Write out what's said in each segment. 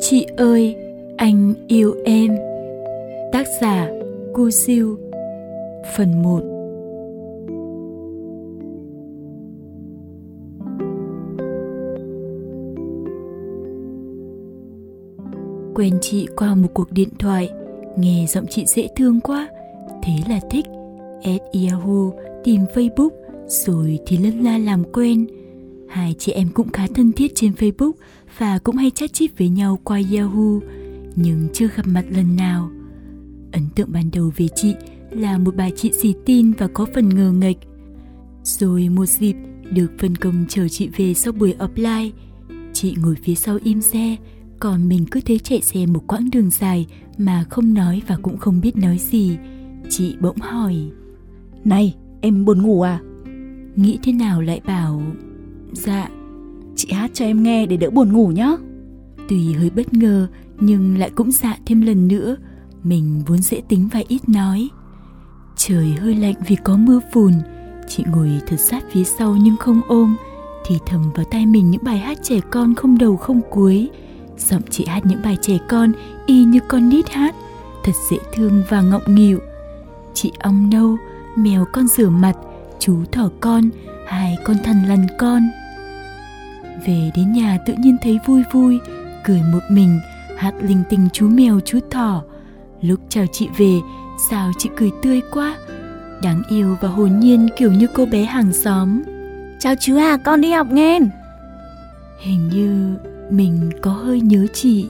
Chị ơi, anh yêu em. Tác giả Cô Siêu. Phần 1. Quen chị qua một cuộc điện thoại, nghe giọng chị dễ thương quá, thế là thích. Add Yahoo, tìm Facebook, rồi thì lân la làm quen. Hai chị em cũng khá thân thiết trên Facebook và cũng hay chat chít với nhau qua Yahoo, nhưng chưa gặp mặt lần nào. Ấn tượng ban đầu về chị là một bà chị xì tin và có phần ngờ nghệch. Rồi một dịp được phân công chờ chị về sau buổi offline, chị ngồi phía sau im xe, còn mình cứ thế chạy xe một quãng đường dài mà không nói và cũng không biết nói gì. Chị bỗng hỏi: "Này, em buồn ngủ à?" Nghĩ thế nào lại bảo: "Dạ." "Chị hát cho em nghe để đỡ buồn ngủ nhé." Tuy hơi bất ngờ nhưng lại cũng dạ thêm lần nữa. Mình vốn dễ tính và ít nói. Trời hơi lạnh vì có mưa phùn. Chị ngồi thật sát phía sau nhưng không ôm, thì thầm vào tai mình những bài hát trẻ con không đầu không cuối. Giọng chị hát những bài trẻ con y như con nít hát, thật dễ thương và ngọng nghịu. Chị ong nâu, mèo con rửa mặt, chú thỏ con, hai con thằn lằn con. Về đến nhà tự nhiên thấy vui vui, cười một mình, hát linh tinh chú mèo chú thỏ. Lúc chào chị về, sao chị cười tươi quá, đáng yêu và hồn nhiên kiểu như cô bé hàng xóm. "Chào chú à, con đi học nghe." Hình như mình có hơi nhớ chị.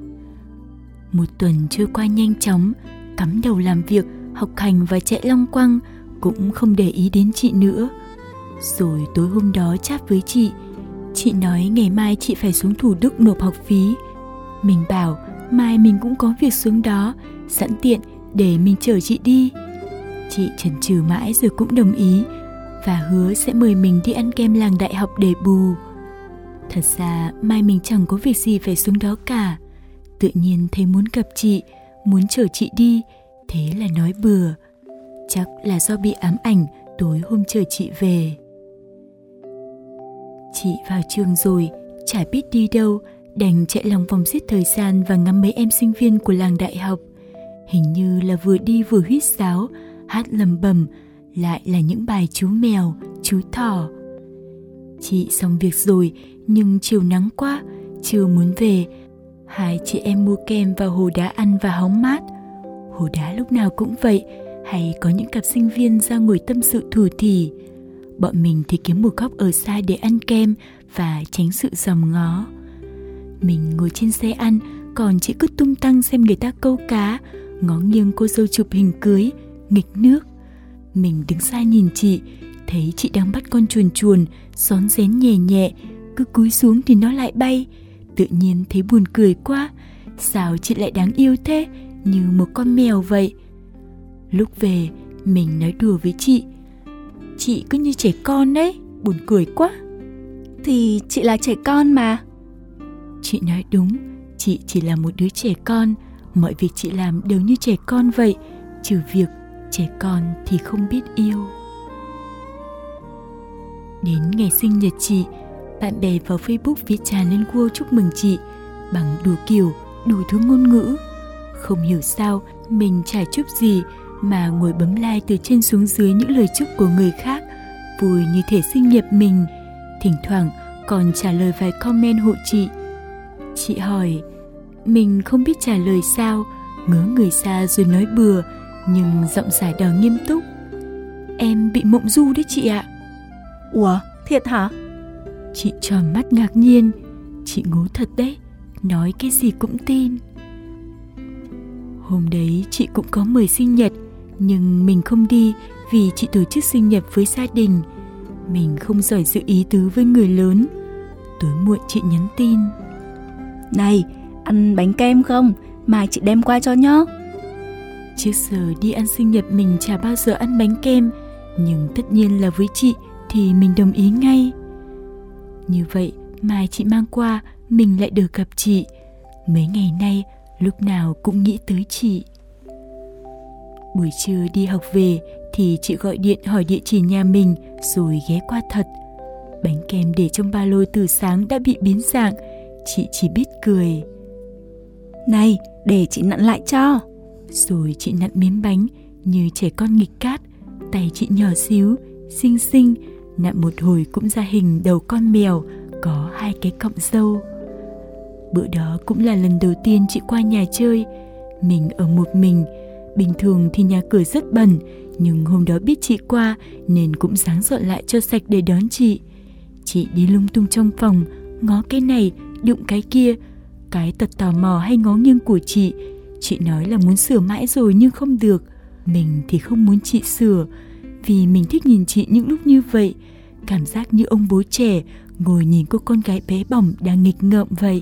Một tuần trôi qua nhanh chóng, cắm đầu làm việc, học hành và chạy long quăng, cũng không để ý đến chị nữa. Rồi tối hôm đó chat với chị nói ngày mai chị phải xuống Thủ Đức nộp học phí. Mình bảo mai mình cũng có việc xuống đó, sẵn tiện để mình chở chị đi. Chị chần chừ mãi rồi cũng đồng ý và hứa sẽ mời mình đi ăn kem làng đại học để bù. Thật ra mai mình chẳng có việc gì phải xuống đó cả. Tự nhiên thấy muốn gặp chị, muốn chở chị đi, thế là nói bừa. Chắc là do bị ám ảnh tối hôm chở chị về. Chị vào trường rồi, chả biết đi đâu, đành chạy lòng vòng giết thời gian và ngắm mấy em sinh viên của làng đại học. Hình như là vừa đi vừa huýt sáo, hát lầm bầm, lại là những bài chú mèo, chú thỏ. Chị xong việc rồi, nhưng chiều nắng quá, chưa muốn về. Hai chị em mua kem vào hồ đá ăn và hóng mát. Hồ đá lúc nào cũng vậy, hay có những cặp sinh viên ra ngồi tâm sự thủ thỉ. Bọn mình thì kiếm một góc ở xa để ăn kem và tránh sự dòm ngó. Mình ngồi trên xe ăn, còn chị cứ tung tăng xem người ta câu cá, ngó nghiêng cô dâu chụp hình cưới, nghịch nước. Mình đứng xa nhìn chị, thấy chị đang bắt con chuồn chuồn, rón rén nhẹ nhẹ, cứ cúi xuống thì nó lại bay. Tự nhiên thấy buồn cười quá, sao chị lại đáng yêu thế, như một con mèo vậy. Lúc về, mình nói đùa với chị cứ như trẻ con đấy, buồn cười quá. "Thì chị là trẻ con mà." Chị nói đúng, chị chỉ là một đứa trẻ con. Mọi việc chị làm đều như trẻ con vậy, trừ việc trẻ con thì không biết yêu. Đến ngày sinh nhật chị, bạn bè vào Facebook viết tràn lên World chúc mừng chị bằng đủ kiểu, đủ thứ ngôn ngữ. Không hiểu sao mình chả chúc gì mà ngồi bấm like từ trên xuống dưới những lời chúc của người khác, vui như thể sinh nhật mình. Thỉnh thoảng còn trả lời vài comment hộ chị. Chị hỏi, mình không biết trả lời sao, ngớ người xa rồi nói bừa, nhưng giọng giải đờ nghiêm túc: "Em bị mộng du đấy chị ạ." "Ủa, thiệt hả?" Chị tròn mắt ngạc nhiên. Chị ngố thật đấy, nói cái gì cũng tin. Hôm đấy chị cũng có mời sinh nhật, nhưng mình không đi vì chị tổ chức sinh nhật với gia đình. Mình không giỏi giữ ý tứ với người lớn. Tối muộn chị nhắn tin: "Này, ăn bánh kem không? Mai chị đem qua cho nhá." Trước giờ đi ăn sinh nhật mình chả bao giờ ăn bánh kem, nhưng tất nhiên là với chị thì mình đồng ý ngay. Như vậy mai chị mang qua, mình lại được gặp chị. Mấy ngày nay lúc nào cũng nghĩ tới chị. Buổi trưa đi học về thì chị gọi điện hỏi địa chỉ nhà mình rồi ghé qua thật. Bánh kem để trong ba lô từ sáng đã bị biến dạng, chị chỉ biết cười. Này, để chị nặn lại cho. Rồi chị nặn miếng bánh như trẻ con nghịch cát. Tay chị nhỏ xíu, xinh xinh, nặn một hồi cũng ra hình đầu con mèo có 2 cái cọng râu. Bữa đó cũng là lần đầu tiên chị qua nhà chơi. Mình ở một mình. Bình thường thì nhà cửa rất bẩn, nhưng hôm đó biết chị qua nên cũng ráng dọn lại cho sạch để đón chị. Chị đi lung tung trong phòng, ngó cái này, đụng cái kia. Cái tật tò mò hay ngó nghiêng của chị nói là muốn sửa mãi rồi nhưng không được. Mình thì không muốn chị sửa, vì mình thích nhìn chị những lúc như vậy, cảm giác như ông bố trẻ ngồi nhìn cô con gái bé bỏng đang nghịch ngợm vậy.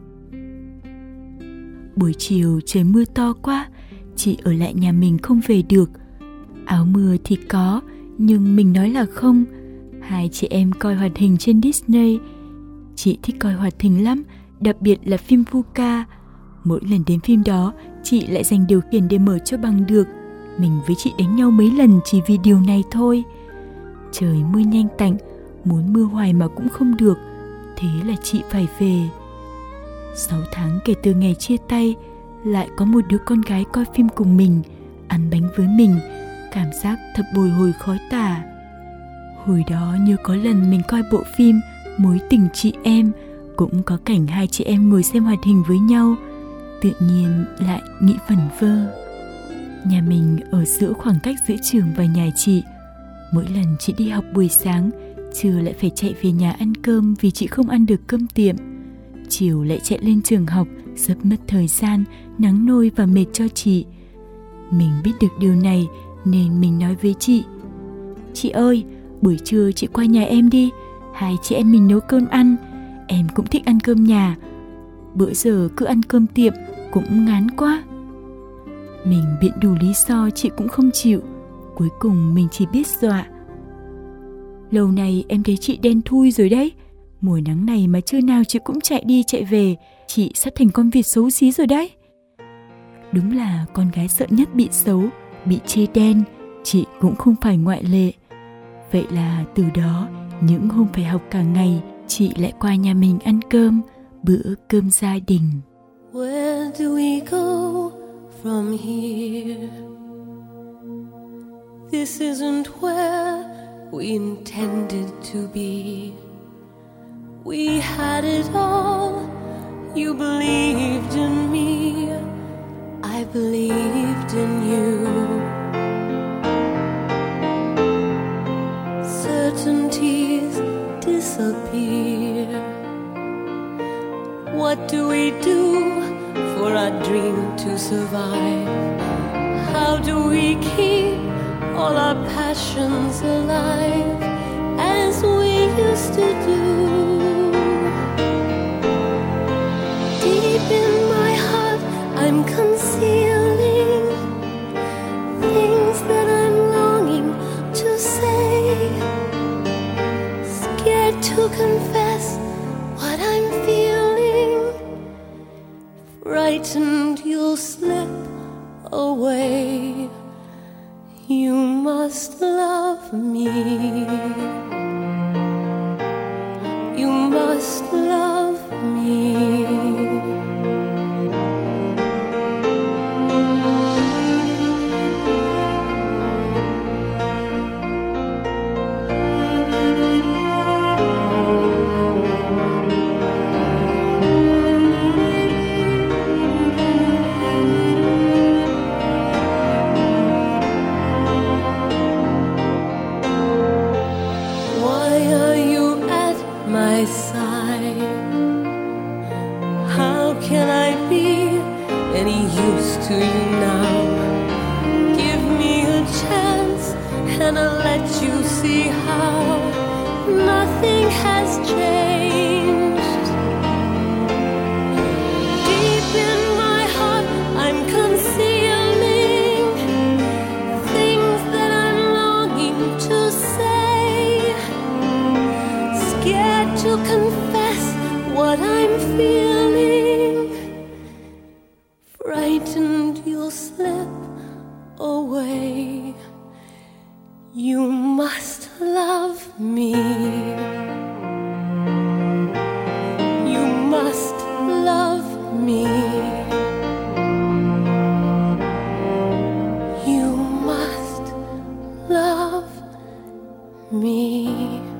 Buổi chiều trời mưa to quá, chị ở lại nhà mình không về được. Áo mưa thì có, nhưng mình nói là không. Hai chị em coi hoạt hình trên Disney. Chị thích coi hoạt hình lắm, đặc biệt là phim Fuka. Mỗi lần đến phim đó, chị lại giành điều khiển để mở cho bằng được. Mình với chị đánh nhau mấy lần chỉ vì điều này thôi. Trời mưa nhanh tạnh, muốn mưa hoài mà cũng không được. Thế là chị phải về. 6 tháng kể từ ngày chia tay, lại có một đứa con gái coi phim cùng mình, ăn bánh với mình. Cảm giác thật bồi hồi khó tả. Hồi đó như có lần mình coi bộ phim Mối tình chị em, cũng có cảnh hai chị em ngồi xem hoạt hình với nhau. Tự nhiên lại nghĩ vẩn vơ. Nhà mình ở giữa khoảng cách giữa trường và nhà chị. Mỗi lần chị đi học buổi sáng, trưa lại phải chạy về nhà ăn cơm vì chị không ăn được cơm tiệm. Chiều lại chạy lên trường học, rất mất thời gian, nắng nôi và mệt cho chị. Mình biết được điều này nên mình nói với chị: "Chị ơi, buổi trưa chị qua nhà em đi, hai chị em mình nấu cơm ăn. Em cũng thích ăn cơm nhà. Bữa giờ cứ ăn cơm tiệm cũng ngán quá." Mình biện đủ lý do chị cũng không chịu. Cuối cùng mình chỉ biết dọa: "Lâu nay em thấy chị đen thui rồi đấy. Mùa nắng này mà trưa nào chị cũng chạy đi chạy về, chị sắp thành con vịt xấu xí rồi đấy." Đúng là con gái sợ nhất bị xấu, bị chê đen. Chị cũng không phải ngoại lệ. Vậy là từ đó, những hôm phải học cả ngày, chị lại qua nhà mình ăn cơm, bữa cơm gia đình. Where do we go from here? This isn't where we intended to be. We had it all. You believed in me, I believed in you. Certainties disappear. What do we do for our dream to survive? How do we keep all our passions alive as we used to do? Deep in my heart, I'm concealing things that I'm longing to say, scared to confess what I'm feeling, frightened you'll slip away. You must love me. You must love me. My side, how can I be any use to you now? Give me a chance and I'll let you see how nothing has changed. Deep in my heart, I'm concealing things that I'm longing to say, scared to confess what I'm feeling, frightened you'll slip away. You must love me. You must love me. love me.